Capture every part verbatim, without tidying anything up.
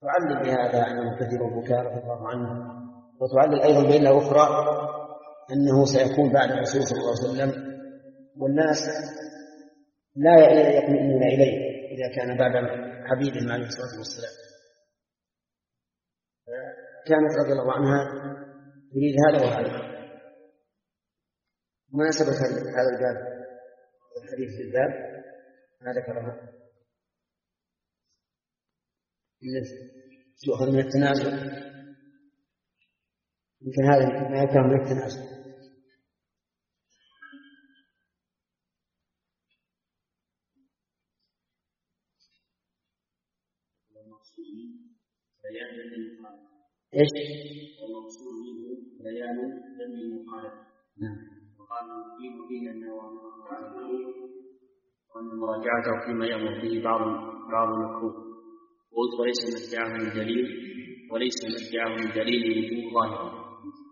تعلل بهذا أنه كثير البكاء رضي الله عنه، وتعلل أيضا بأنها أخرى أنه سيكون بعد الرسول صلى الله عليه وسلم والناس لا يطمئنون إليه إذا كان بعد حبيبهم عليه الصلاة والسلام. كانت رضي الله عنها تريد هذا وهذا. مناسبة هذا الباب الحديث في الباب ما ذكرها يؤخذ من التنازل، يمكن هذا ما يكره من التنازل. ايش؟ والمقصود منه بيان ذم المخالف. نعم. وقال يقيم به انه وان مراجعته فيما يامر به بعض بعض المكروه. قلت وليس ما ادعاه من دليل وليس ما ادعاه من دليل وجوه ظاهره.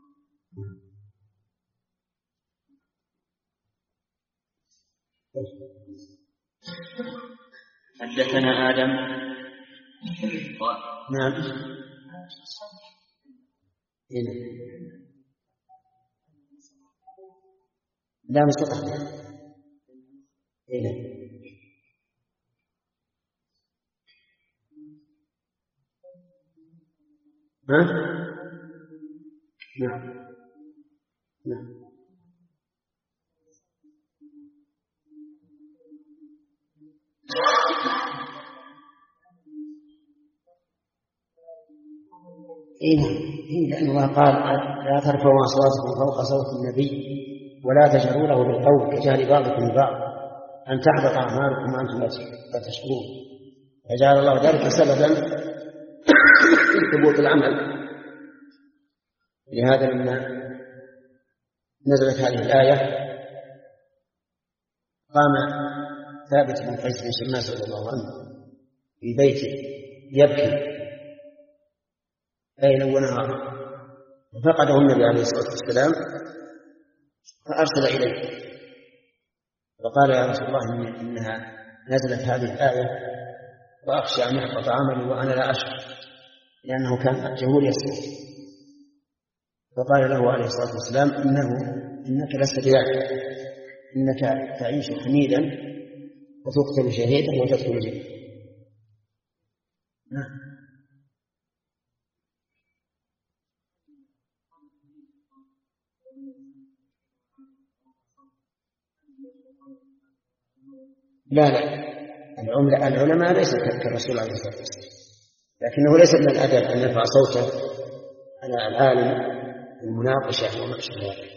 حدثنا آدم. نعم. هنا لا مستقبل. هنا ها؟ نعم نعم. إيه لأن الله قال لا ترفعوا أصواتكم فوق صوت النبي ولا تجهروا له بالقول كجهر بعضكم لبعض أن تحبط أعمالكم وأنتم لا تشكرون. فجعل الله ذلك سببا في ثبوت العمل. لهذا لما نزلت هذه الآية قام ثابت بن قيس بن شماس رضي الله عنه في بيته يبكي ليلا ونهارا، ففقده النبي عليه الصلاة والسلام فأرسل إليه وقال يا رسول الله إنها نزلت هذه الآية وأخشى أن يحبط عملي وأنا لا أشعر، لأنه كان جهول يسير. فقال له عليه الصلاة والسلام إنه إنك لست بذلك، إنك تعيش حميدا وتقتل شهيدا وتدخل الجنة. نعم. لا لا العلماء ليس كالرسول عليه الصلاة والسلام، لكنه ليس من الأدب أن يرفع صوته على العالم المناقشة وما أشبه ذلك.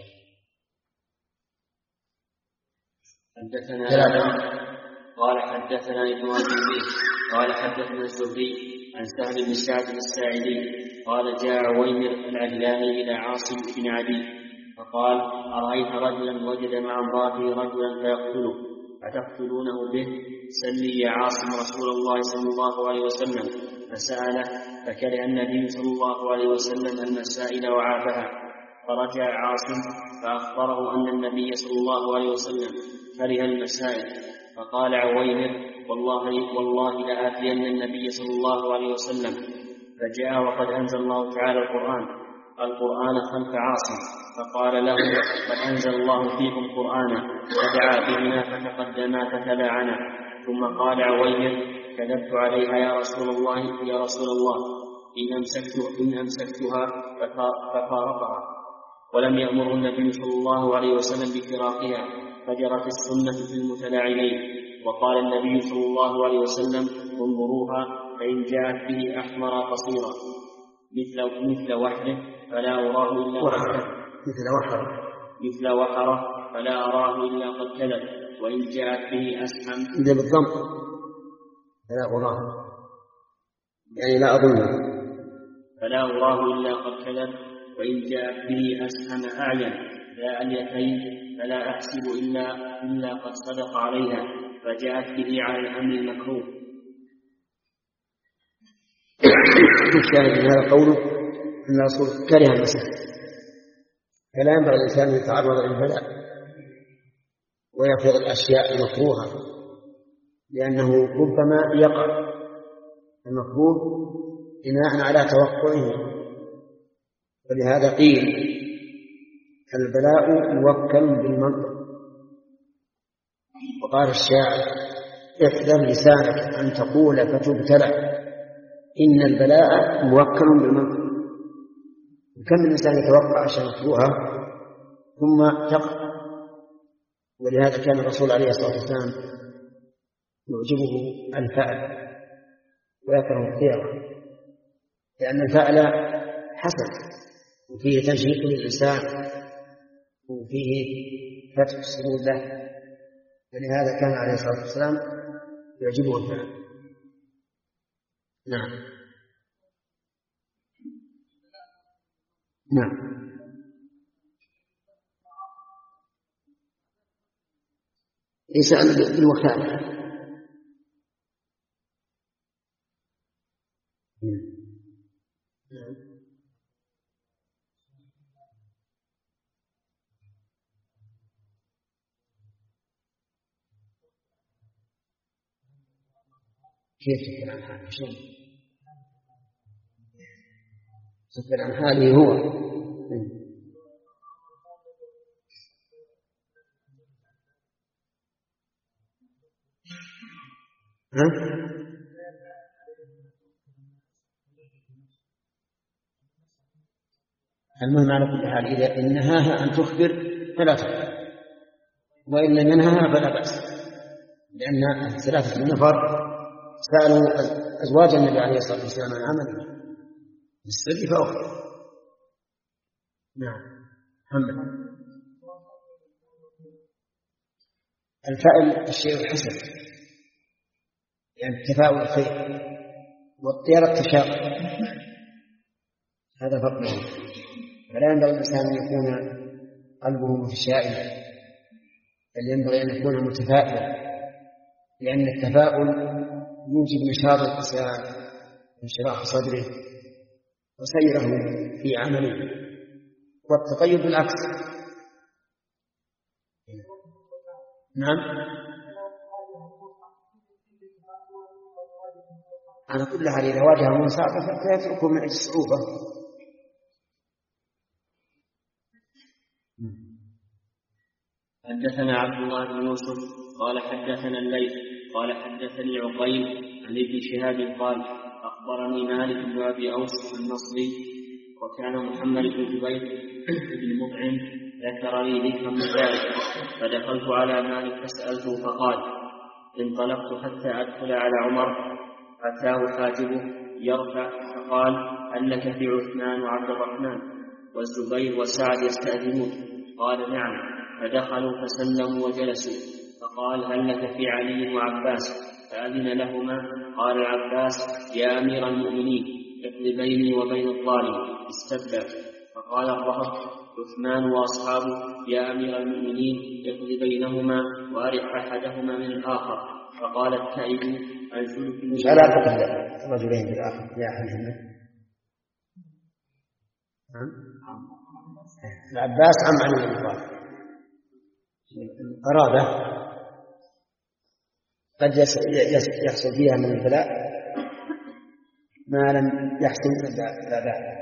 حدثنا آدم قال حدثنا ابن أبي قال حدثنا الزهري عن سهل بن سعد الساعدي قال جاء عويمر العجلاني إلى عاصم بن عدي فقال أرأيت رجلا وجد مع امرأته رجلا فيقتله أتقتلونه به؟ سلي يا عاصم رسول الله صلى الله عليه وسلم. فسأله فكره النبي صلى الله عليه وسلم المسائل وعافها. فرجع عاصم فأخبره أن النبي صلى الله عليه وسلم كره المسائل. فقال عويمر والله والله لآتين النبي صلى الله عليه وسلم. فجاء وقد أنزل الله تعالى القرآن القرآن خلف عاصم فقال له قد أنزل الله فيكم قرآنا فدعا بهما فتقدما فتلاعنا. ثم قال عويمر كذبت عليها يا رسول الله يا رسول الله إن أمسكت إن أمسكتها ففارقها. ولم يأمر النبي صلى الله عليه وسلم بفراقها فجرت السنة في المتلاعنين. وقال النبي صلى الله عليه وسلم انظروها فإن جاءت به أحمر قصيرا مثل مثل وحره فلا أراه إلا قد مثل وحره مثل وحره فلا أراه إلا قد كذب. وإن جاءت به أسحم إذا بالضم فلا أراه يعني لا أظنه فلا أراه إلا قد كذب. وإن جاءت به أسحم أعين لا اليتين فلا أحسب إلا إلا قد صدق عليها فجاءت به على الأمر المكروه. الشاهد من هذا قوله أن الرسول كره المسائل، فلا ينبغي الإنسان أن يتعرض للبلاء ويفرض الأشياء المكروهة، لأنه ربما يقع المكروه بناء على توقعه. ولهذا قيل البلاء موكل بالمنطق. وقال الشاعر احذر لسانك أن تقول فتبتلى إن البلاء موكل بالمنطق. وكم من إنسان يتوقع أشياء مكروهة ثم تقع. ولهذا كان الرسول عليه الصلاة والسلام يعجبه الفعل ويكره الخير، لأن الفعل حسن وفيه تنشيط للإنسان وفيه فتح السرور له. ولهذا كان عليه الصلاة والسلام يعجبه الفعل. نعم نعم يسأل بالوكالة. كيف تخبر عن حاله؟ شلون تخبر عن حاله هو؟ ها؟ المهم على كل حال إذا نهاها أن تخبر فلا تخبر، وإن لم ينهاها فلا بأس، لأن ثلاثة النفر سألوا أزواج النبي عليه الصلاة والسلام عن عمله بالسر فأخبر. نعم محمد. الفعل الشيء الحسن يعني التفاؤل الخير، والطيرة التشاؤم، هذا فضله. فلا ينبغي الإنسان أن يكون قلبه متشائما، بل ينبغي أن يكون متفائلا، لأن التفاؤل يوجب نشاط الإنسان وانشراح صدره وسيره في عمله، والتطيب بالعكس. نعم على كل حال إذا واجه المصاعبة فيتركه من أجل الصعوبة. حدثنا عبد الله بن يوسف قال حدثنا الليث قال حدثني عقيل عن ابن شهاب قال أخبرني مالك بن أبي أوس النصري وكان محمد بن جبير بن مطعم ذكر لي ذكرا من ذلك، فدخلت على مالك فسألته فقال انطلقت حتى أدخل على عمر أتاه حاجبه يرفع فقال هل لك في عثمان وعبد الرحمن والزبير وسعد يستأذنون؟ قال نعم. فدخلوا فسلموا وجلسوا، فقال هل لك في علي وعباس؟ فأذن لهما. قال العباس يا أمير المؤمنين اقض بيني وبين الظالم استبدأ. فقال الرهط عثمان وأصحابه يا أمير المؤمنين اقض بينهما وأرح أحدهما من الآخر. فقال التائب أنزلك مش علاقة الرجلين بالآخر يا أخي محمد. العباس عم علي بن طالب قرابة قد يحصل فيها من البلاء ما لم يحصل من البلاء.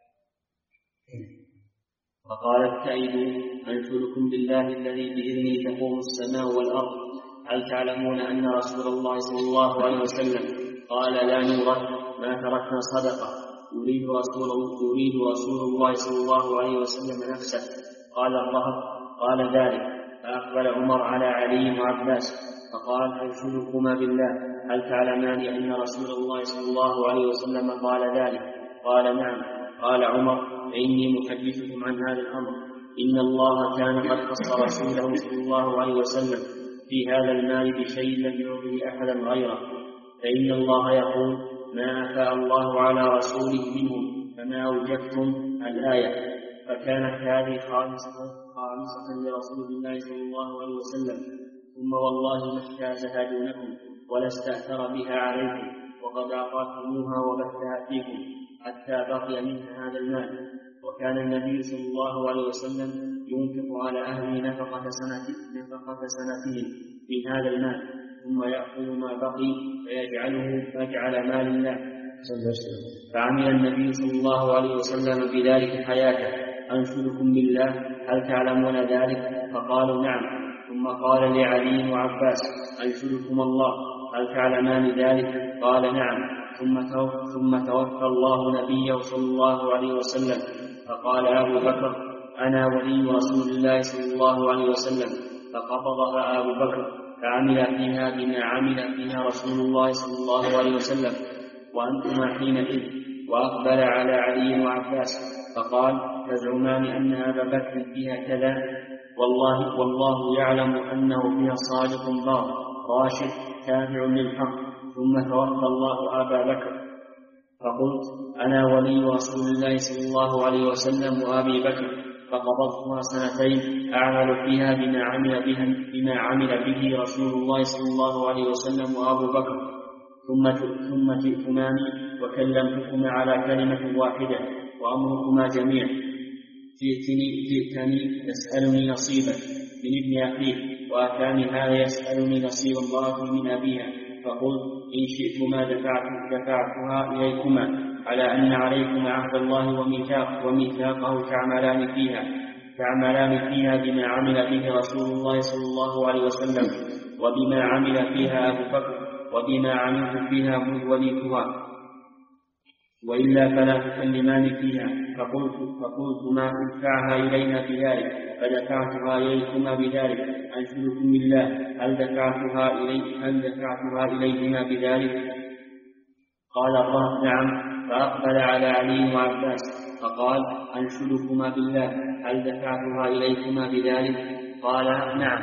فقال التائب أنشدكم بالله الذي بإذنه تقوم السماء والأرض، هل تعلمون أن رسول الله صلى الله عليه وسلم قال لا نورث ما تركنا صدقة يريد رسول يريد رسول الله صلى الله عليه وسلم نفسه؟ قال الرهب قال ذلك. فأقبل عمر على علي وعباس فقال أنشدكما بالله هل تعلمان أن رسول الله صلى الله عليه وسلم قال ذلك؟ قال نعم. قال عمر فإني محدثكم عن هذا الأمر، إن الله كان قد خص رسوله صلى الله عليه وسلم في هذا المال بشيء لم يعطه أحدا غيره، فإن الله يقول ما أفاء الله على رسوله منهم فما أوجبتم الآية. فكانت هذه خالصة خالصة لرسول الله صلى الله عليه وسلم، ثم والله ما اجتازها دونكم ولا استأثر بها عليكم، وقد أعطاكموها وبثها فيكم حتى بقي منها هذا المال. وكان النبي صلى الله عليه وسلم ينفق على أهله نفقة سنة نفقة سنتهم من هذا المال، ثم يأخذ ما بقي فيجعله فيجعل مال الله فعمل النبي صلى الله عليه وسلم بذلك حياته: أنشدكم بالله هل تعلمون ذلك؟ فقالوا: نعم. ثم قال لعلي وعباس: أنشدكم الله هل تعلمان ذلك؟ قال: نعم. ثم توفى الله نبيه صلى الله عليه وسلم، فقال أبو بكر: أنا ولي رسول الله صلى الله عليه وسلم. فقبضها أبو بكر فعمل فيها بما عمل فيها رسول الله صلى الله عليه وسلم وأنتما حينئذ. وأقبل على علي وعباس فقال: تزعمان أن أبا بكر فيها كذا، والله والله يعلم أنه فيها صادق بار راشد تابع للحق. ثم توفى الله أبا بكر. فقلت: أنا ولي رسول الله صلى الله عليه وسلم وأبي بكر. فقبضتها سنتين أعمل فيها بما عمل بها بما عمل به رسول الله صلى الله عليه وسلم وأبو بكر. ثم ثم جئتماني وكلمتكما على كلمة واحدة وأمركما جميع. جئتني جئتني تسألني نصيبا من ابن أخيه، وأتاني هذا يسألني نصيب امرأة من أبيها. فقلت: إن شئتما دفعت دفعتها إليكما على أن عليكما عهد الله وميثاق وميثاقه تعملان فيها تعملان فيها بما عمل به رسول الله صلى الله عليه وسلم وبما عمل فيها أبو بكر وبما عملت فيها وليتها، وإلا فلا تكلمان فيها. فقلت فقلت ما ادفعها إلينا بذلك، فدفعتها إليكما بذلك. أنشدكم بالله هل دفعتها إلي هل دفعتها إليهما بذلك؟ قال الله: نعم. فأقبل على علي وعباس فقال: أنشدكما بالله هل دفعتها إليكما بذلك؟ قال: نعم.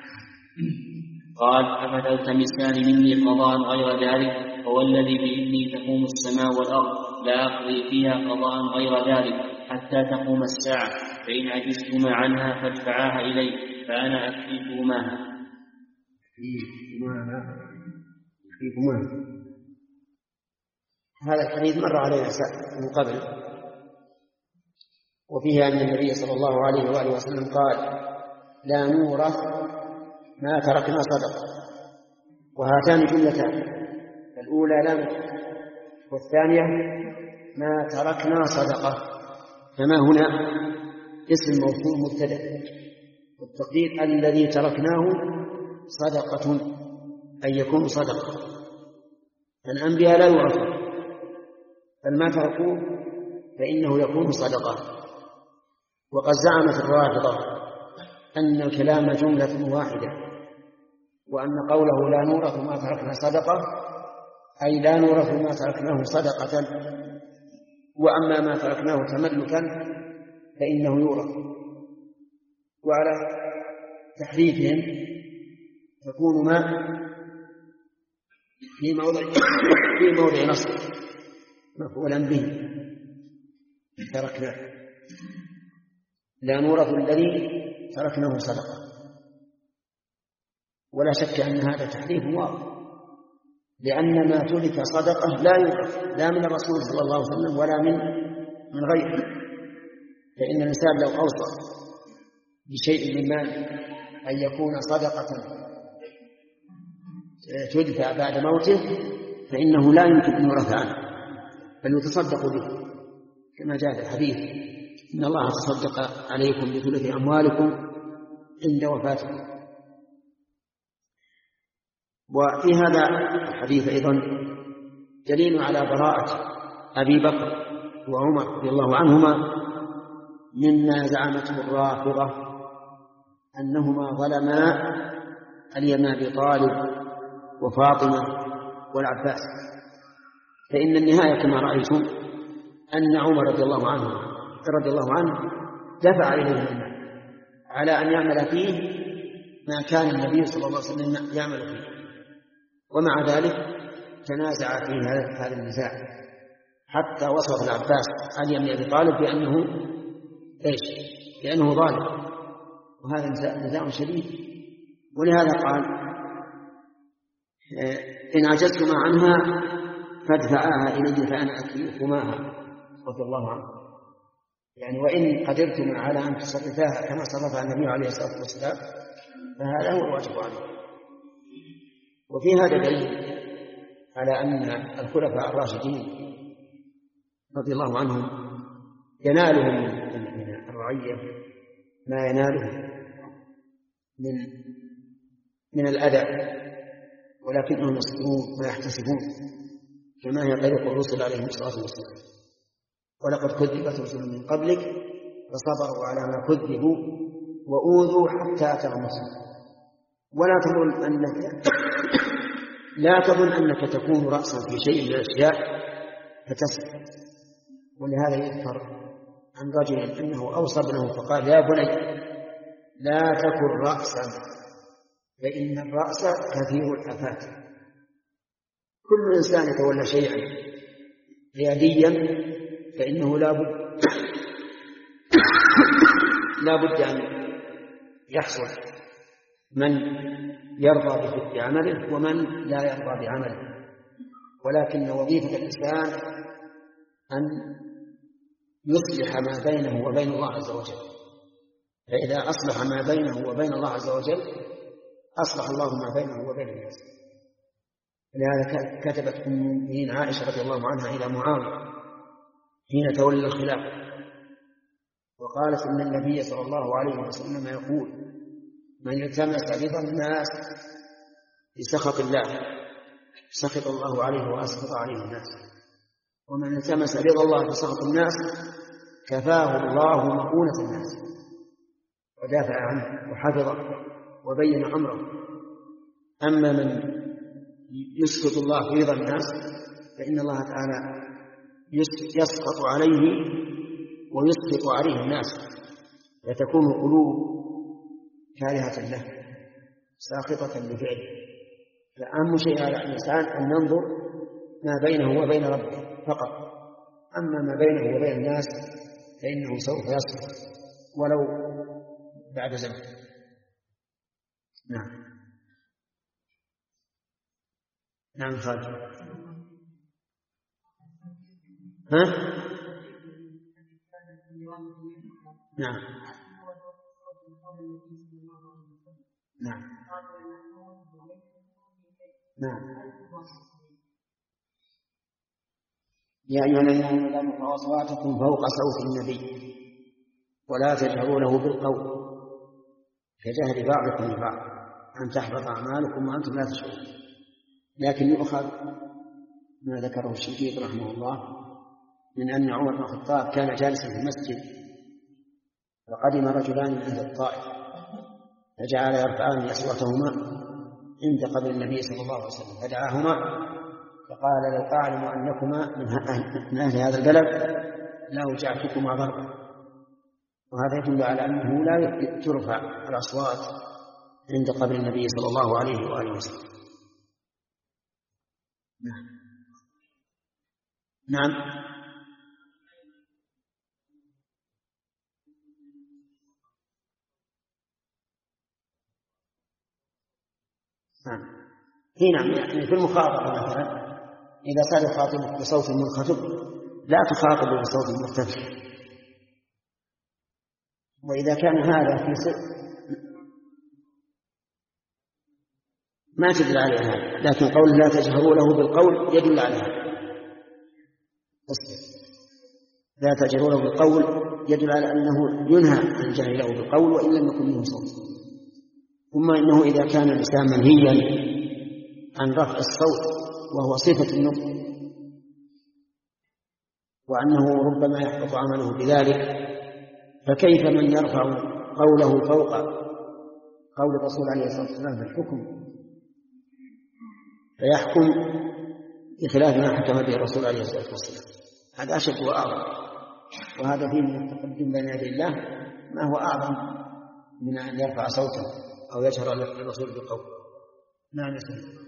قال: أفتلتمسان مني قضاء غير ذلك؟ فوالذي بإذني تقوم السماء والأرض لا أقضي فيها قضاء غير ذلك حتى تقوم الساعة، فإن عجزتما عنها فادفعاها إلي فأنا أكفيكماها. هذا الحديث مر علينا من قبل، وفيه أن النبي صلى الله عليه وآله وسلم قال: لا نورث ما تركنا صدقة. وهاتان جملتان: الأولى لا نورث، والثانية ما تركنا صدقة. فما هنا اسم موصول مبتدأ، والتقدير الذي تركناه صدقة، أن يكون صدقة. الأنبياء لا يورثون، بل ما تركوه فإنه يكون صدقة. وقد زعمت الرافضة أن الكلام جملة واحدة، وأن قوله لا نورث ما تركنا صدقة أي لا نورث ما تركناه صدقة، وأما ما تركناه تملكا فإنه يورث. وعلى تحريفهم تكون ما في موضع في موضع نصب مفعولا به تركناه، لا نورث الذي تركناه صدقة. ولا شك أن هذا تحريف واضح، لأن ما ترك صدقة لا يورث، لا من الرسول صلى الله عليه وسلم ولا من من غيره. فإن الإنسان لو أوصى بشيء من مال أن يكون صدقة تدفع بعد موته فإنه لا يمكن أن يورث عنه، بل يتصدق به، كما جاء في الحديث: إن الله تصدق عليكم بثلث أموالكم عند وفاتكم. وفي هذا الحديث أيضا دليل على براءة أبي بكر وعمر رضي الله عنهما مما زعمته الرافضة أنهما ظلما علي بن أبي طالب وفاطمة والعباس. فإن النهاية كما رأيتم أن عمر رضي الله عنه رضي الله عنه دفع إليه المال على أن يعمل فيه ما كان النبي صلى الله عليه وسلم يعمل فيه، ومع ذلك تنازع في هذا النزاع حتى وصف العباس علي بن أبي طالب بأنه إيش؟ بأنه ظالم، وهذا نزاع شديد. ولهذا قال: إن عجزتما عنها فادفعاها إلي فأنا أكفيكماها رضي الله عنه. يعني وإن قدرتم على أن تصرفاها كما صرفها النبي عليه الصلاة والسلام فهذا هو الواجب عليه. وفي هذا دليل على أن الخلفاء الراشدين رضي الله عنهم ينالهم من الرعية ما ينالهم من من الأذى، ولكنهم يصبرون ويحتسبون، كما هي طريق الرسل عليهم الصلاة والسلام. ولقد كذبت رسل من قبلك فصبروا على ما كذبوا وأوذوا حتى أتاهم نصرنا. ولا تظن أنك لا تظن أنك تكون رأسا في شيء من الأشياء فتسلم. ولهذا يذكر عن رجل أنه أوصى ابنه فقال: يا بني لا تكن رأسا، فإن الرأس كثير الآفات. كل إنسان يتولى شيئا رياديا فإنه لا بد لا بد أن يحصل من يرضى بعمله ومن لا يرضى بعمله، ولكن وظيفة الإنسان أن يصلح ما بينه وبين الله عز وجل، فإذا أصلح ما بينه وبين الله عز وجل أصلح الله ما بينه وبين الناس. لهذا كتبت أم المؤمنين عائشة رضي الله عنها إلى معاوية حين تولى الخلافة وقالت إن النبي صلى الله عليه وسلم يقول: من التمس رضا الناس بسخط الله سخط الله عليه وأسخط عليه الناس، ومن التمس رضا الله بسخط الناس كفاه الله مؤونة الناس، ودافع عنه وحفظه وبين أمره. أما من يسخط الله رضا الناس فإن الله تعالى يسخط عليه ويسخط عليه الناس، فتكون قلوب كارهة له ساخطة لفعله. فأهم شيء على الإنسان أن ينظر ما بينه وبين ربه فقط، أما ما بينه وبين الناس فإنه سوف يصبر ولو بعد زمن. نعم نعم خالد. ها؟ نعم نعم نعم. يا أيها الذين آمنوا لا ترفعوا أصواتكم فوق صوت النبي ولا تجهروا له بالقول كجهر بعضكم لبعض أن تحبط أعمالكم وأنتم لا تشعرون. لكن يؤخذ ما ذكره الشنقيطي رحمه الله من أن عمر بن الخطاب كان جالسا في المسجد فقدم رجلان من أهل الطائف فجعل يرفعان أصواتهما عند قبر النبي صلى الله عليه وسلم، فدعاهما فقال: لو أعلم أنكما من أهل هذا البلد لأوجعتكما ضربا. وهذا يدل على أنه لا ترفع الأصوات عند قبر النبي صلى الله عليه وآله وسلم. نعم نعم نعم هنا يعني في المخاطبة مثلا إذا صار يخاطبك بصوت منخفض لا تخاطبه بصوت مرتفع، وإذا كان هذا في سر ما تدل على هذا، لكن قول لا تجهروا له بالقول يدل على هذا. لا تجهروا له بالقول يدل على أنه ينهى عن الجهر له بالقول وإن لم يكن منه صوت. ثم إنه إذا كان الإنسان منهيا عن رفع الصوت وهو صفة النطق وأنه ربما يحبط عمله بذلك، فكيف من يرفع قوله فوق قول الرسول عليه الصلاة والسلام في الحكم فيحكم بخلاف ما حكم به الرسول عليه الصلاة والسلام؟ هذا أشد وأعظم، وهذا فيه من التقدم بين يدي الله ما هو أعظم من أن يرفع صوته أو يجهر للرسول بالقول. نعم يسلم.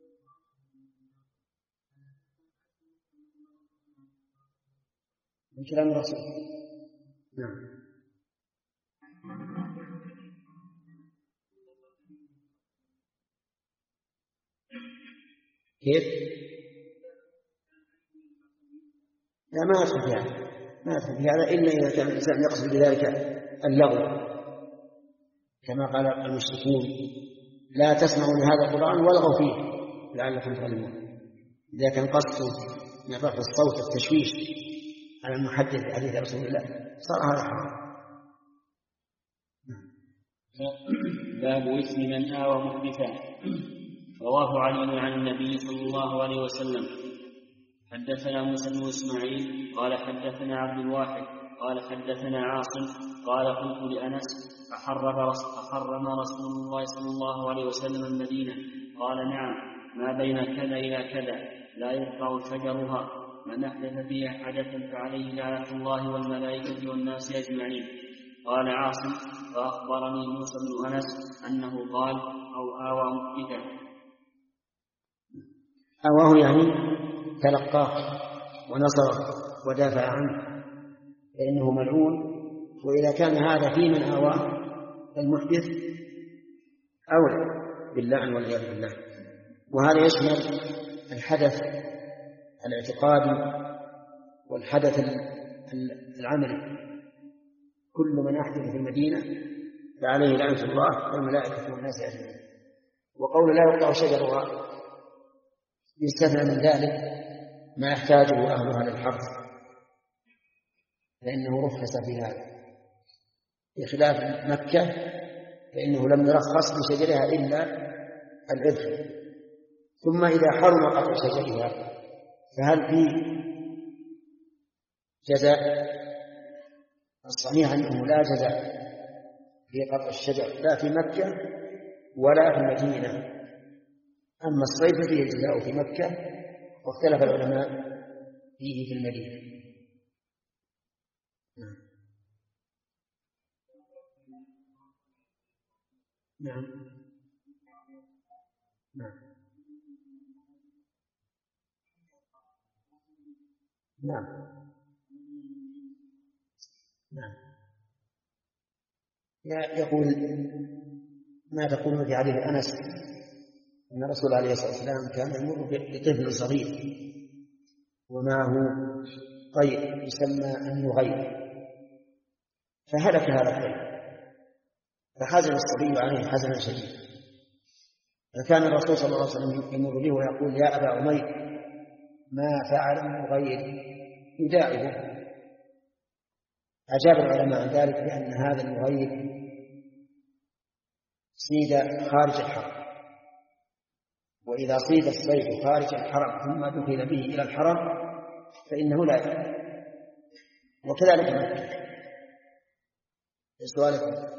من كلام الرسول. نعم كيف؟ لا ما يدخل في هذا، ما يدخل في هذا إلا إذا كان الإنسان يقصد بذلك اللغو، كما قال المشركون: لا تسمعوا لهذا القرآن والغوا فيه لعلكم تعلمون. إذا كان قصده من رفع الصوت التشويش على المحدث بحديث رسول الله صار هذا حرام. باب إثم من آوى محدثا. رواه علي عن النبي صلى الله عليه وسلم. حدثنا موسى بن إسماعيل قال حدثنا عبد الواحد قال حدثنا عاصم قال قلت لأنس أحرم رسول الله صلى الله عليه وسلم المدينة؟ قال نعم، ما بين كذا إلى كذا لا يقطع شجرها، من أحدث فيها حدثا فعليه لعنة الله والملائكة والناس أجمعين. قال عاصم فأخبرني موسى بن أنس أنه قال أو آوى محدثا. آواه يعني تلقاه ونصره ودافع عنه، فإنه ملعون. وإذا كان هذا في من آواه المحدث أولى باللعن والعياذ بالله. وهذا يشمل الحدث الاعتقادي والحدث العملي. كل من أحدث في المدينة فعليه لعنة الله والملائكة والناس أجمعين. وقول لا يقطع شجرها يستثنى من ذلك ما يحتاجه أهلها للحرث، فإنه رخص في هذا، بخلاف مكة فإنه لم يرخص لشجرها إلا الإذن. ثم إذا حرم قطع شجرها فهل في جزاء؟ الصحيح أنه لا جزاء في قطع الشجر لا في مكة ولا في المدينة. أما الصيد فيه الجزاء في مكة، واختلف العلماء فيه في المدينة. نعم نعم نعم نعم يقول ما تقول في حديث أنس أن الرسول عليه الصلاة والسلام كان يمر بطفل صغير ومعه طير يسمى النغير، فهلك هذا الطير فحزن الصبي عليه حزنا شديدا، فكان الرسول صلى الله عليه وسلم يمر به ويقول يا أبا عمير ما فعل النغير يداعبه. أجاب العلماء عن ذلك بأن هذا النغير صيد خارج الحرم، وإذا صيد الصيد خارج الحرم ثم دخل به إلى الحرم فإنه لا يفعل. وكذلك مكة. سؤالكم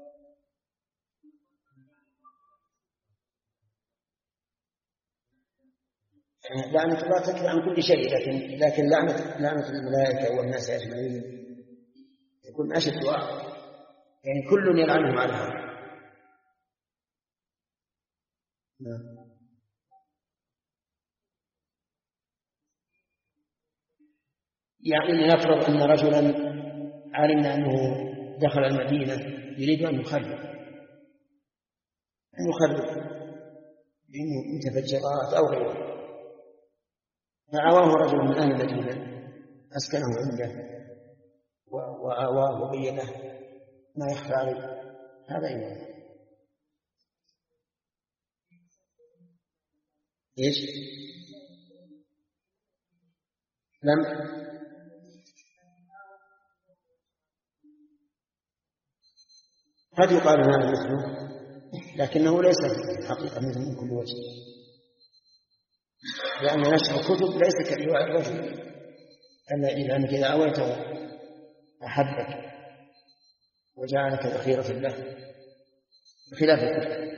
لعنة الله تكفي عن كل شيء، لكن لكن لعنة لعنة الملائكة والناس أجمعين يكون أشد وأعظم، يعني كل يلعنهم على هذا. يعني نفرض أن رجلا علمنا أنه دخل المدينة يريد أن يخرب أن يخرب متفجرات أو غيره، فعواه رجل من أهل المدينة أسكنه عنده وآواه وبينه ما يخفى عليه، هذا إيمان. إيش؟ لم قد يقال هذا مثله، لكنه ليس في الحقيقة مثل من كل وجه، لأن نشر الكتب ليس كإيواء الرجل، لأنك إذا أويته أحبك وجعلك ذخيرة له بخلاف الكتب.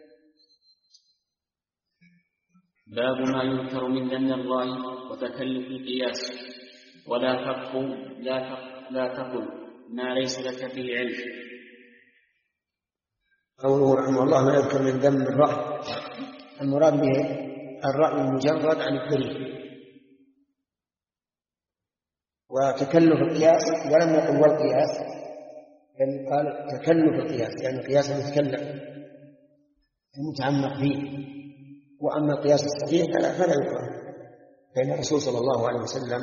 باب ما ينكر من ذم الرأي وتكلف القياس. ولا تقل لا تقل, لا تقل ما ليس لك به علم. قوله رحمه الله ما يذكر من ذم الرأي، المراد به الرأي المجرد عن الدليل. وتكلف القياس ولم يقل والقياس، بل قال تكلف القياس يعني القياس المتكلف المتعمق فيه. وأما القياس الصحيح فلا فلا يكره، فإن الرسول صلى الله عليه وسلم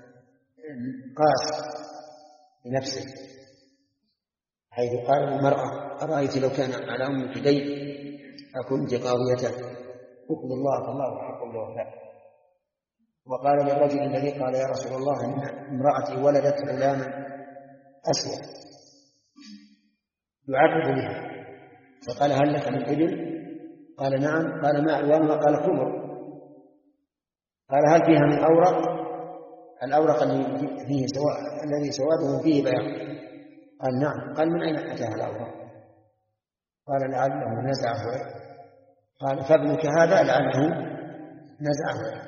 قاس بنفسه حيث قال للمرأة أرأيت لو كان على أمك دين أكنت قاضيته، حكم الله فالله حق الوفاء. وقال للرجل الذي قال يا رسول الله إن امرأتي ولدت غلاما أسود يعرف بها، فقال هل لك من إبل؟ قال نعم. قال ما ألوانها؟ قال حمر. قال هل فيها من أورق؟ الأورق الذي فيه سوا... الذي سواده فيه بياض. قال نعم. قال من أين أتاها الأورق؟ قال لعله نزعه. قال فابنك هذا لعله نزعه.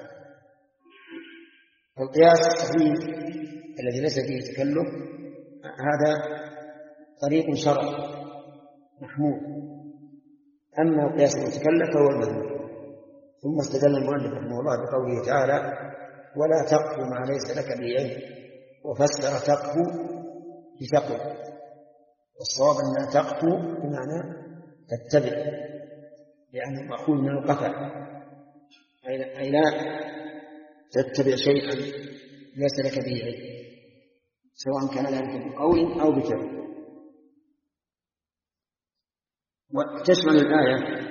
القياس الصحيح الذي ليس فيه تكلف هذا طريق شرعي محمود، أما القياس المتكلف فهو المذموم. ثم استدل المؤلف رحمه الله بقوله تعالى ولا تقف ما ليس لك به علم، وفسر تقف بتقوى، والصواب أن تقف بمعنى تتبع، يعني مأخوذ من القطع، أي لا تتبع شيئا ليس لك به علم، سواء كان ذلك بقول أو بفعل. وتشمل الآية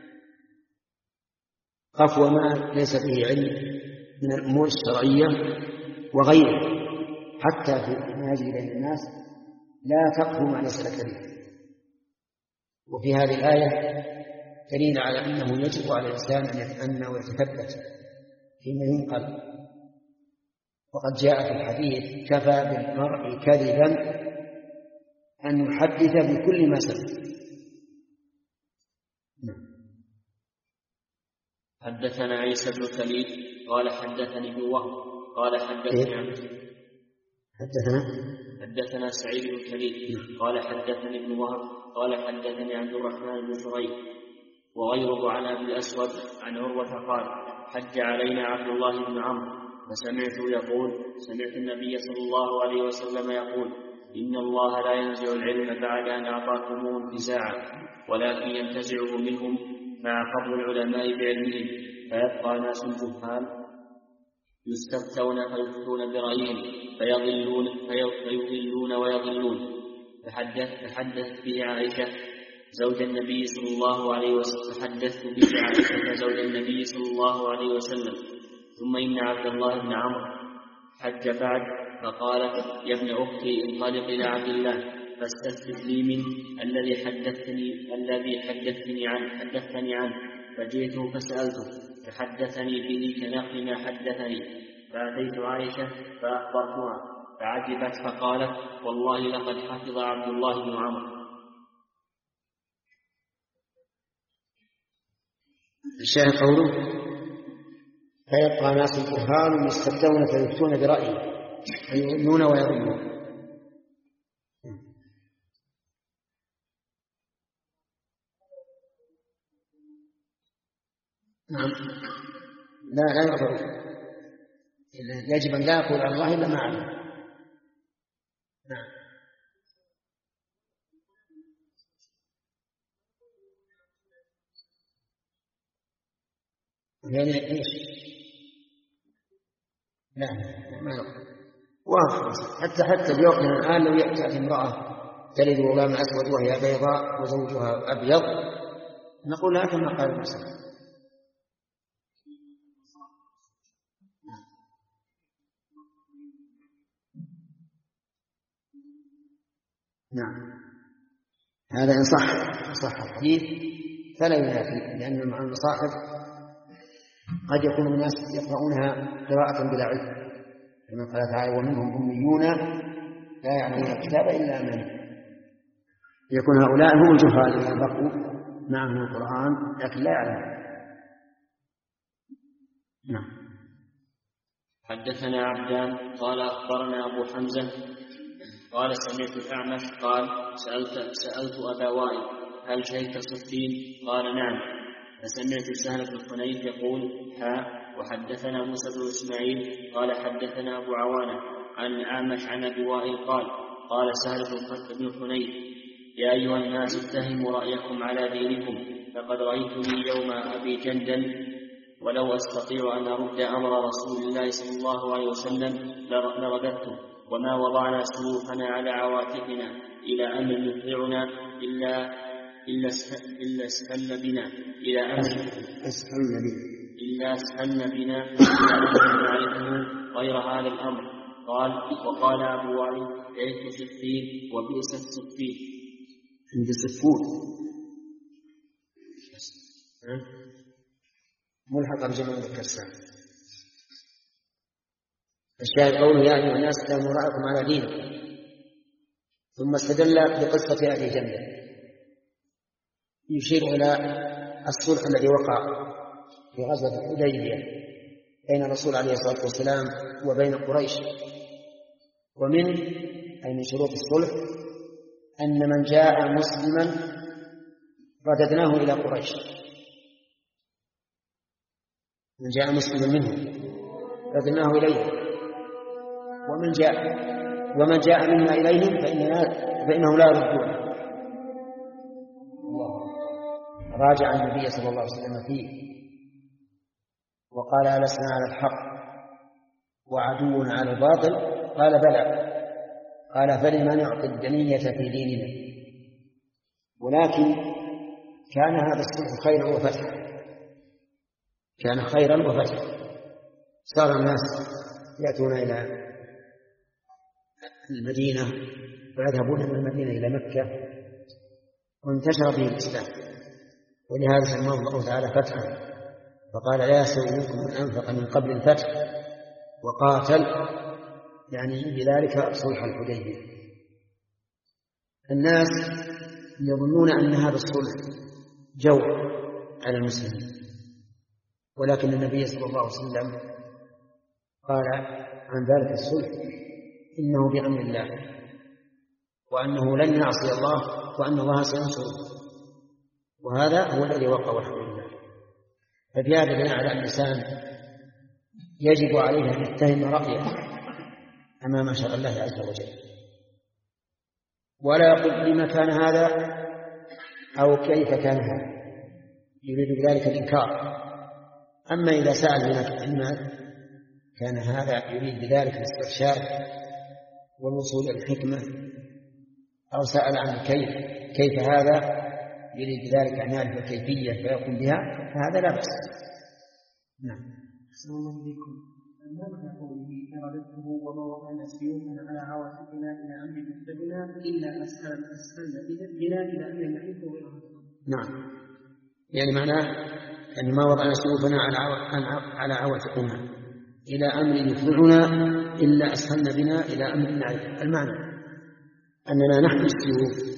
قفو ما ليس به علم من الأمور الشرعية وغيره، حتى في ما يجري بين الناس لا تقفو ما ليس لك به. وفي هذه الآية دليل على أنه يجب على الإنسان أن يتأنى ويتثبت فيما ينقل. وقد جاء في الحديث كفى بالمرء كذبا أن يحدث بكل ما سمع. حدثنا عيسى بن خليل قال حدثني ابن وهب قال حدثني عن حدثنا حدثنا سعيد بن خليل قال حدثني ابن وهب قال حدثني عبد الرحمن بن شريح وغيره عن ابي الاسود عن عروه قال حج علينا عبد الله بن عمرو فسمعته يقول سمعت النبي صلى الله عليه وسلم يقول إن الله لا ينزع العلم بعد أن أعطاكموه انتزاعا ولكن ينتزعه منهم مع فضل العلماء بعلمهم، فيبقى ناس جهال يستفتون فيفتون برأيهم فيضلون, فيضلون ويضلون. فحدث تحدث به عائشة زوج النبي صلى الله عليه وسلم تحدثت به عائشة زوج النبي صلى الله عليه وسلم. ثم إن عبد الله بن عمرو حج بعد فقالت يا ابن أختي انطلق إلى عبد الله فاستفتح لي منه الذي حدثني الذي حدثني عنه حدثني عنه فجئته فسألته فحدثني به كنقل ما حدثني. فأتيت عائشة فأخبرتها فعجبت فقالت والله لقد حفظ عبد الله بن عمرو. الشاهد قوله فيبقى ناس جهال يستفتون فيفتون برأيه فيؤمنون ويظنون. نعم لا لا يعذر، يجب أن لا يقول على الله إلا ما علم. نعم يعني ايش؟ لا ما يقول واضح. حتى حتى بيومنا الآن لو يأتي امرأة تلد غلام أسود وهي بيضاء وزوجها أبيض نقول لها كما قال المسلم. نعم هذا إن صح صح الحديث فلا ينافي، لأن المصاحف قد يكون الناس يقرؤونها قراءة بلا علم كما قال تعالى ومنهم أميون لا يعلمون الكتاب إلا أماني. يكون هؤلاء هم الجهال الذين بقوا معهم القرآن لكن لا يعلمون. نعم. حدثنا عبدان قال أخبرنا أبو حمزة قال سمعت الأعمش قال سألت, سألت أبا وائل هل شهدت صفين؟ قال نعم. فسمعت سهل بن حنيف يقول ها وحدثنا موسى بن إسماعيل قال حدثنا أبو عوانة عن الأعمش عن أبي وائل قال قال سهل بن حنيف يا أيها الناس اتهموا رأيكم على دينكم فقد رأيتني يوم أبي جندل ولو أستطيع أن أرد أمر رسول الله صلى الله عليه وسلم لرددته وما وضعنا سيوفنا على عواتقنا إلى أمر يطيعنا إلا إلا إلا اسهل بنا إلى أمر اسهل بنا إلا أسهلن بنا نعرفه غير هذا الأمر. قال وقال أبو علي عيت صفين وبئس الصفين. عند صفون ملحق بجمع مذكر سالم. الشاهد قوله يا أيها الناس اتقوا ربكم على دينكم، ثم استدل بقصة أهل جنة يشير إلى الصلح الذي وقع في غزوة الحديبية بين الرسول عليه الصلاة والسلام وبين قريش. ومن أي من شروط الصلح أن من جاء مسلما رددناه إلى قريش، من جاء مسلما منه رددناه إليه، ومن جاء ومن جاء منا إليهم فإنه لا يردونه. راجع النبي صلى الله عليه وسلم فيه وقال ألسنا على الحق وعدونا على الباطل؟ قال بلى. قال فلما نعطي الدنية في ديننا. ولكن كان هذا الصلح خيرا وفتحا، كان خيرا وفتحا. صار الناس يأتون إلى المدينة ويذهبون من المدينة إلى مكة، وانتشر به الإسلام، ولهذا سماه الله تعالى فتحا، فقال لا يستوي منكم من أنفق من قبل الفتح وقاتل، يعني بذلك صلح الحديبية. الناس يظنون أن هذا الصلح جور على المسلمين، ولكن النبي صلى الله عليه وسلم قال عن ذلك الصلح إنه بأمر الله، وأنه لن يعصي الله، وأن الله سينصره، وهذا هو الذي وقع والحمد لله. ففي هذا دليل على أن الإنسان يجب عليه أن يتهم رأيه أمام شرع الله عز وجل، ولا يقول لما كان هذا أو كيف كان هذا، يريد بذلك الإنكار. أما إذا سأل منك علما كان هذا يريد بذلك الاسترشاد والوصول إلى الحكمة، أو سأل عن كيف كيف هذا يريد بذلك أن يعرف الكيفية فيقوم بها، فهذا لا بأس. نعم. أحسن الله إليكم. ما معنى قوله إرادته وما وضعنا سيوفنا على عواتقنا إلى أمر مستقبلنا إلا أسهل أسهلنا بنا إلى أمر نحيف وغيره؟ نعم، يعني معناه أن ما وضعنا سيوفنا على على عواتقنا إلى أمر يفضعنا إلا أسهلنا بنا إلى أمر نعرف. المعنى أننا نحمل السيوف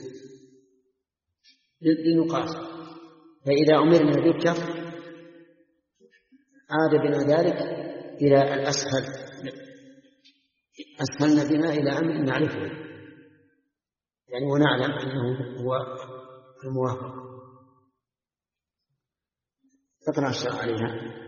للنقاط، فإذا أمرنا بالكف عاد بنا ذلك إلى الأسهل، أسهلنا بنا إلى أمر نعرفه، يعني ونعلم أنه هو الموافق. تقرأ الشرع عليها.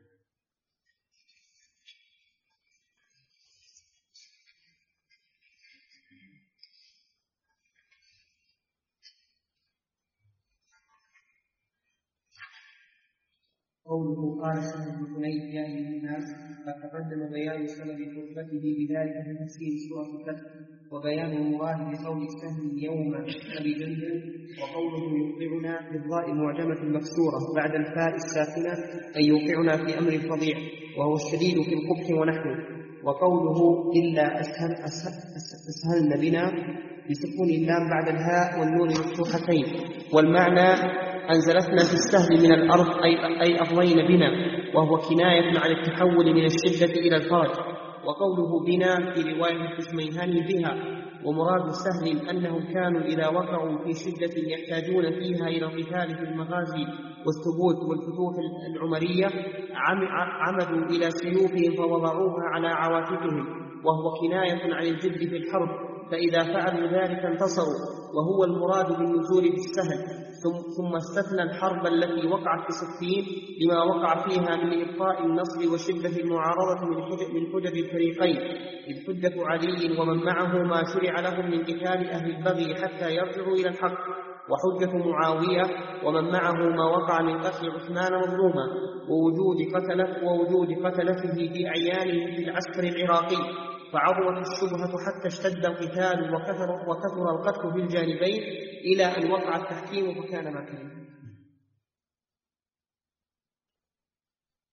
قوله قال سهل بن حنيف يا أيها الناس، قد تقدم بيان سبب خطبته بذلك في تفسير سورة الفتح، وبيان المراد بقول سهل يوم أبي جندل، وقوله يوقعنا بالضاء معجمة مكسورة بعد الفاء الساكنة أي يوقعنا في أمر فظيع وهو الشديد في القبح ونحوه. وقوله إلا أسهل أسهلن بنا بسكون اللام بعد الهاء والنون مفتوحتين، والمعنى أنزلتنا في السهل من الأرض أي, أي أفضين بنا، وهو كناية عن التحول من الشدة إلى الفرج. وقوله بنا في رواية التسميهاني بها، ومراد سهل أنهم كانوا إذا وقعوا في شدة يحتاجون فيها إلى القتال في المغازي والثبوت والفتوح العمرية عمدوا إلى سيوفهم فوضعوها على عواتقهم، وهو كناية عن الجد في الحرب، فإذا فعلوا ذلك انتصروا، وهو المراد بالنزول بالسهل. ثم استثنى الحرب التي وقعت في صفين لما وقع فيها من إبقاء النصر وشدة المعارضة من حجج الفريقين، إذ حجة علي ومن معه ما شرع لهم من قتال أهل البغي حتى يرجعوا إلى الحق، وحجة معاوية ومن معه ما وقع من قتل عثمان مظلوما ووجود قتلة ووجود قتلته بأعيانه في العسكر العراقي، فعظمت الشبهة حتى اشتد القتال وكثر, وكثر القتل في الجانبين إلى أن وقع التحكيم فكان ما كان.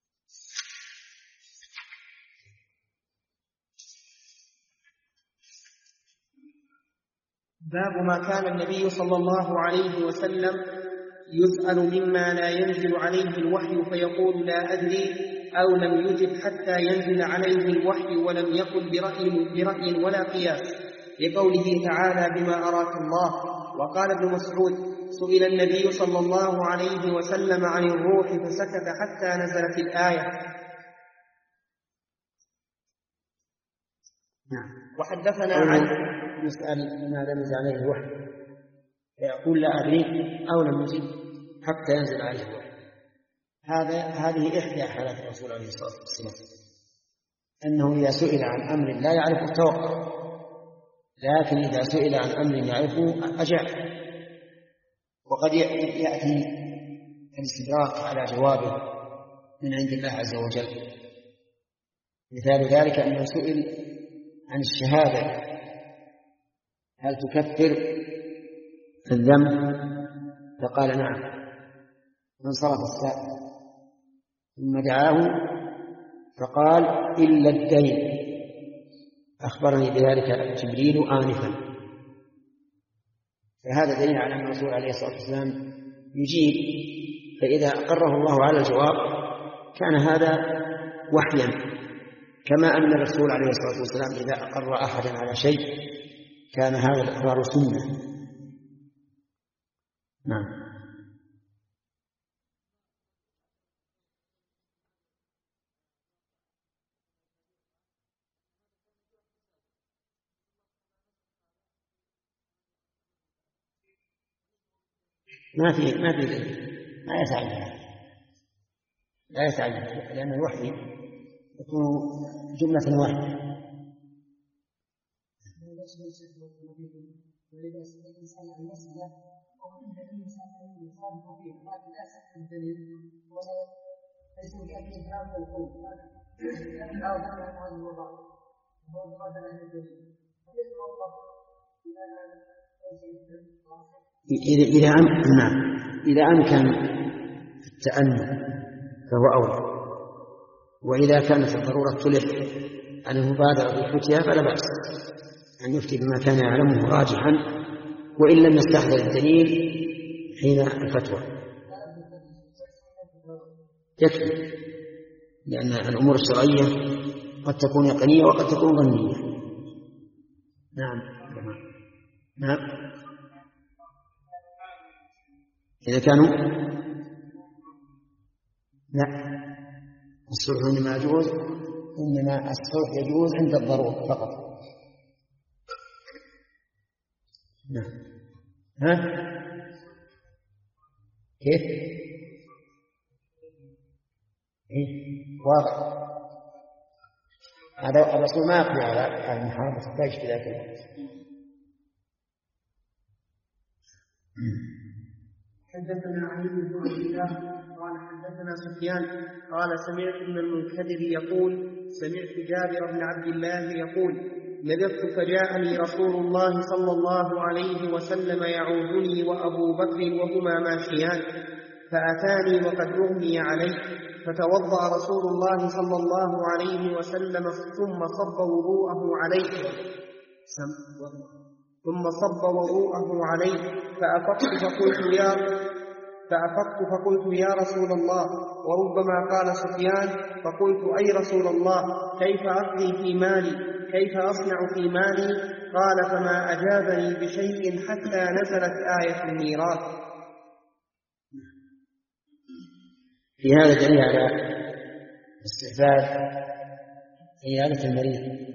باب ما كان النبي صلى الله عليه وسلم يسأل مما لا ينزل عليه الوحي فيقول لا أدري، أو لم يجب حتى ينزل عليه الوحي ولم يقل برأي, برأي ولا قياس، لقوله تعالى بما أراك الله. وقال ابن مسعود سئل النبي صلى الله عليه وسلم عن الروح فسكت حتى نزلت الآية. نعم. وحدثنا عن يسأل لماذا نزل عليه الوحي فيقول لا أدري أو لم يجب حتى ينزل عليه الوحي. هذا هذه إحدى حالات الرسول عليه الصلاة والسلام، أنه إذا سئل عن أمر لا يعرفه توقف، لكن إذا سئل عن أمر يعرفه أجاب. وقد يأتي الاستدراك على جوابه من عند الله عز وجل. مثال ذلك أنه سئل عن الشهادة هل تكفر الذنب؟ فقال نعم، فانصرف السائل ثم دعاه فقال إلا الدين، أخبرني بذلك جبريل آنفا. فهذا دليل على أن الرسول عليه الصلاة والسلام يجيب، فإذا أقره الله على الجواب كان هذا وحيا، كما أن الرسول عليه الصلاة والسلام إذا أقر أحدا على شيء كان هذا الإقرار سنة. نعم. ما في ما في ما يتعلم لا يتعلم لأن الوحي يكون جملة واحدة. إذا إذا نعم إذا أمكن التأني فهو أولى، وإذا كانت الضرورة تلح عن المبادرة بالفتيا فلا بأس أن يفتي بما كان يعلمه راجحا، وإن لم يستحضر الدليل حين الفتوى يكفي، لأن الأمور الشرعية قد تكون يقينية وقد تكون ظنية. نعم نعم. إذا كانوا لا، الصلح إنما يجوز إنما الصلح يجوز عند الضرورة فقط. نعم. ها كيف؟ إيه واضح. هذا الرسول ما يقضي على المحاربة الداعش في ذاك الوقت. حدثنا علي بن عبد الله قال حدثنا سفيان قال سمعت ابن المنكدر يقول سمعت جابر بن عبد الله يقول لبثت فجاءني رسول الله صلى الله عليه وسلم يعودني وأبو بكر وهما ماشيان، فأتاني وقد أغمي علي، فتوضأ رسول الله صلى الله عليه وسلم ثم صب وضوءه عليه ثم صب وضوءه عليه فأفقت فقلت يا فأفقت فقلت يا رسول الله، وربما قال سفيان فقلت أي رسول الله كيف أقضي في مالي كيف أصنع في مالي؟ قال فما أجابني بشيء حتى نزلت آية الميراث. في هذا دليل على استحباب عيادة المريض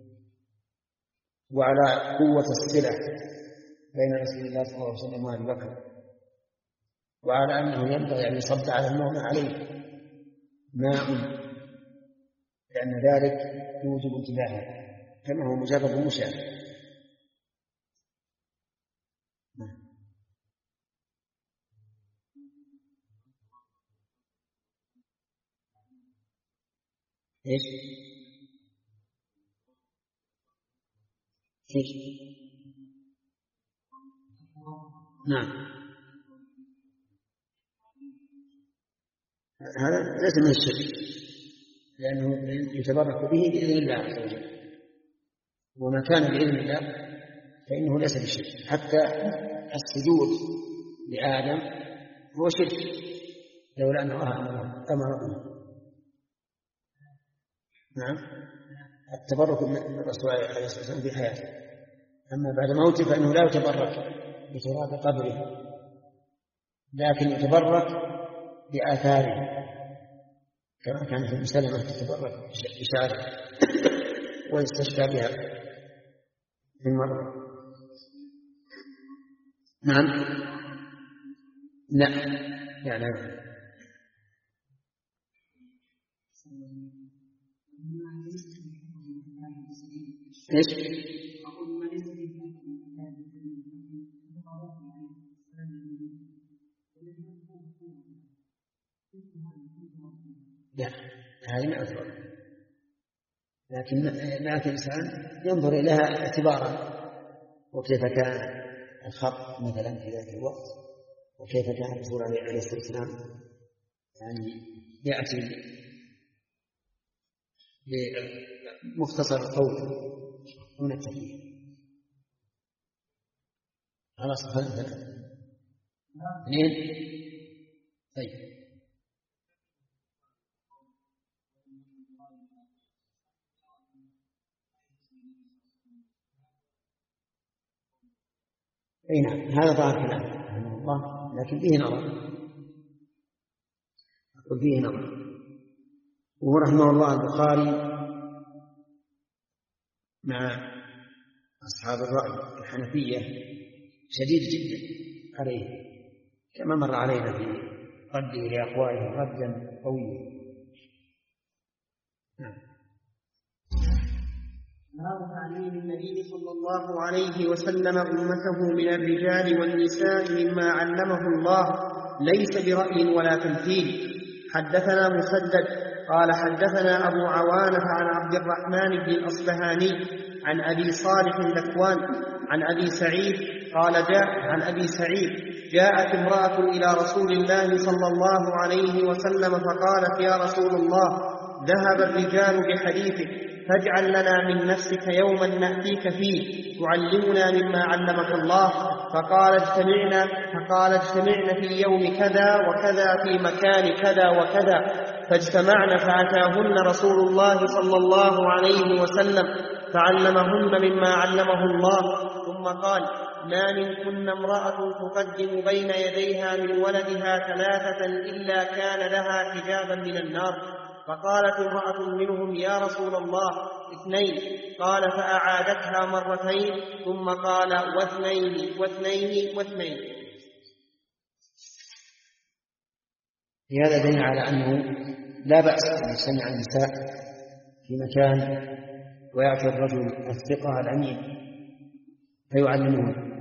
وعلى قوة الصلة بين رسول الله صلى الله عليه وسلم وأبي بكر، وعلى أنه ينبغي أن يصب على المؤمن عليه ماء، لأن ذلك يوجب انتباهه كما هو مجرد مشاهد. ايش؟ ايش؟ نعم، هذا ليس من الشرك، لأنه يتبرك به بإذن الله عز وجل، وما كان بإذن الله فإنه ليس بشرك. حتى السجود لآدم هو شرك لولا أن الله أمر به. نعم، التبرك بالرسول عليه الصلاة والسلام في حياته، أما بعد موته فإنه لا يتبرك بتراب قبره، لكن يتبرك بآثاره، كما كانت أم سلمة تتبرك بشعره ويستشفى بها من مرة. نعم، لا لا لا ايش؟ لا، هذه ما أثبت، لكن ما الإنسان ينظر إليها اعتبارا، وكيف كان الخط مثلا في ذاك الوقت، وكيف كان الرسول عليه الصلاة والسلام يعني يأتي بمختصر القول من التكليف. خلاص ثلاثة اثنين. طيب اي نعم، هذا ظاهر كلامه رحمه الله، لكن فيه نظر، أقول فيه نظر. وهو رحمه الله البخاري مع أصحاب الرأي الحنفية شديد جدا عليه، كما مر علينا في رده لأقوالهم ردا قويا. نعم. باب تعليم النبي صلى الله عليه وسلم أمته من الرجال والنساء مما علمه الله، ليس برأي ولا تمثيل. حدثنا مسدد قال حدثنا أبو عوانة عن عبد الرحمن بن الأصبهاني عن أبي صالح ذكوان عن أبي سعيد قال جاء عن أبي سعيد جاءت امرأة إلى رسول الله صلى الله عليه وسلم فقالت يا رسول الله ذهب الرجال بحديثك، فاجعل لنا من نفسك يوما نأتيك فيه تعلمنا مما علمك الله. فقال اجتمعنا فقال اجتمعنا في يوم كذا وكذا في مكان كذا وكذا، فاجتمعنا فأتاهن رسول الله صلى الله عليه وسلم فعلمهن مما علمه الله، ثم قال ما منكن امرأة تقدم بين يديها من ولدها ثلاثة إلا كان لها حجابا من النار. فقالت امرأة منهم يا رسول الله اثنين، قال فأعادتها مرتين ثم قال واثنين واثنين واثنين. هذا دليل على أنه لا بأس أن يجتمع النساء في مكان ويعطي الرجل الثقة الأمين فيعلمون،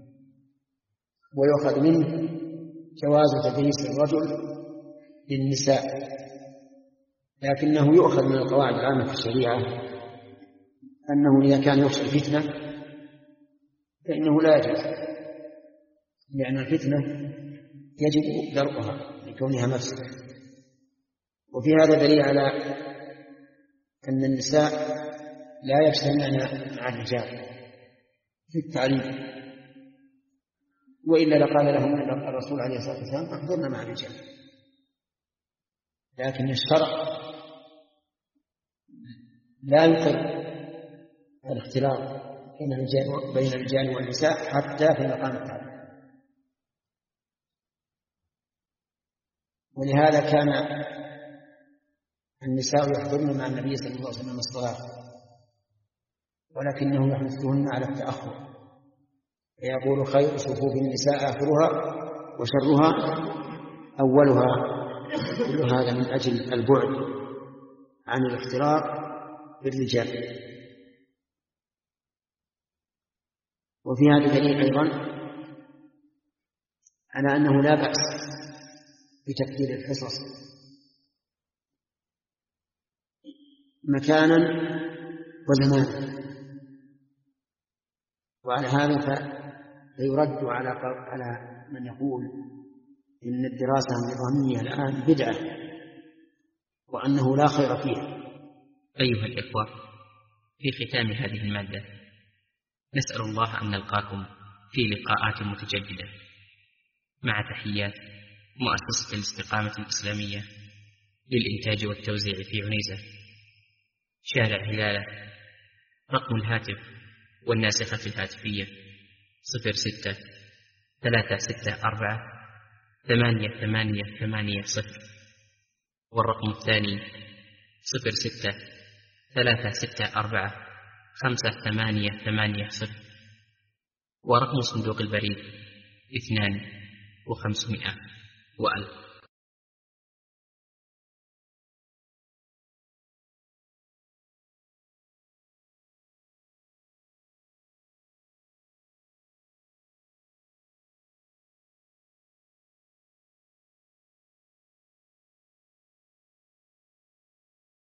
ويؤخذ منه جواز تدريس الرجل للنساء، لكنه يؤخذ من القواعد العامة في الشريعة أنه إذا كان يخشى الفتنة فإنه لا يجوز، لأن الفتنة يجب درءها لكونها مفسدة. وفي هذا دليل على أن النساء لا يجتمعن مع الرجال في التعليم، وإلا لقال لهم الرسول عليه الصلاة والسلام احضرنا مع الرجال. لكن الشرع لا يقر الاختلاط بين الرجال والنساء حتى في مقام التعليم. ولهذا كان النساء يحضرن مع النبي صلى الله عليه وسلم الصلاة، ولكنه يحثهن على التأخر، فيقول خير صفوف النساء آخرها وشرها أولها. كل هذا من أجل البعد عن الاختلاط بالرجال. وفي هذا دليل أيضا على أنه لا بأس بتكثير الحصص مكانا وزمانا، وعلى هذا فيرد على على من يقول إن الدراسة النظامية الآن بدعة وأنه لا خير فيها. أيها الإخوة، في ختام هذه المادة نسأل الله أن نلقاكم في لقاءات متجددة. مع تحيات مؤسسة الاستقامة الإسلامية للإنتاج والتوزيع في عنيزة، شارع هلالة. رقم الهاتف والناسخة الهاتفية صفر ستة ثلاثة ستة أربعة ثمانية ثمانية ثمانية صفر، والرقم الثاني صفر ستة ثلاثة ستة أربعة خمسة ثمانية ثمانية صفر، ورقم صندوق البريد اثنان وخمسمائة وألف.